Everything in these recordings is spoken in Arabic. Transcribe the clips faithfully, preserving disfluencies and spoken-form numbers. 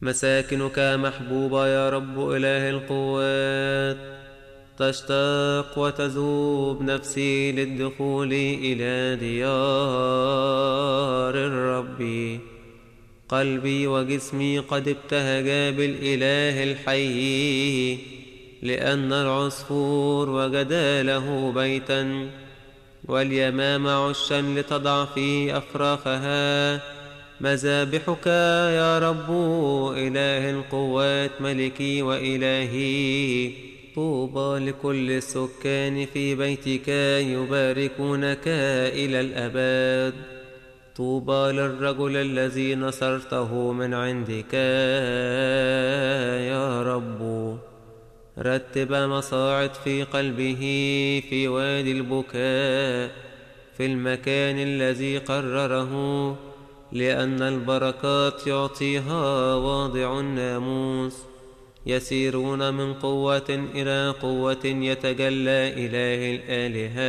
مساكنك محبوبة يا رب إله القوات، تشتاق وتذوب نفسي للدخول إلى ديار الرب. قلبي وجسمي قد ابتهجا بالإله الحي، لأن العصفور وجدا له بيتا، واليمام عشا لتضع فيه أفراخها. مذابحك يا رب إله القوات ملكي وإلهي. طوبى لكل السكان في بيتك يباركونك إلى الأبد. طوبى للرجل الذي نصرته من عندك يا رب. رتب مصاعد في قلبه في وادي البكاء، في المكان الذي قرره، لأن البركات يعطيها واضع الناموس. يسيرون من قوة إلى قوة، يتجلى إله الآلهة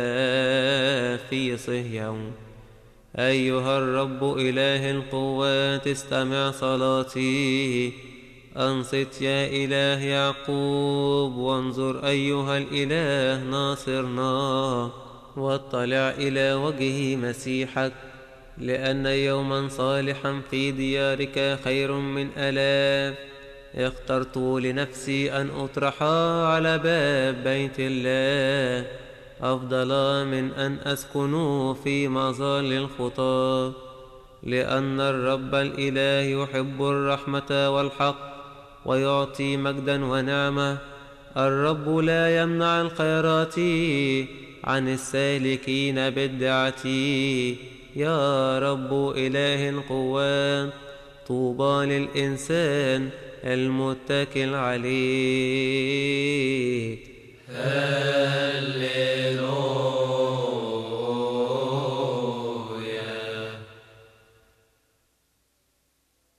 في صهيون. أيها الرب إله القوات استمع صلاتي. أنصت يا إله يعقوب، وانظر أيها الإله ناصرنا، واطلع إلى وجه مسيحك. لأن يوما صالحا في ديارك خير من ألاف. اخترت لنفسي أن أطرح على باب بيت الله، أفضل من أن أسكن في مظال الخطاة. لأن الرب الإله يحب الرحمة والحق، ويعطي مجدا ونعمة. الرب لا يمنع الخيرات عن السالكين بالدعة. يا رب إله القوات، طوبى للإنسان المتكل عليك.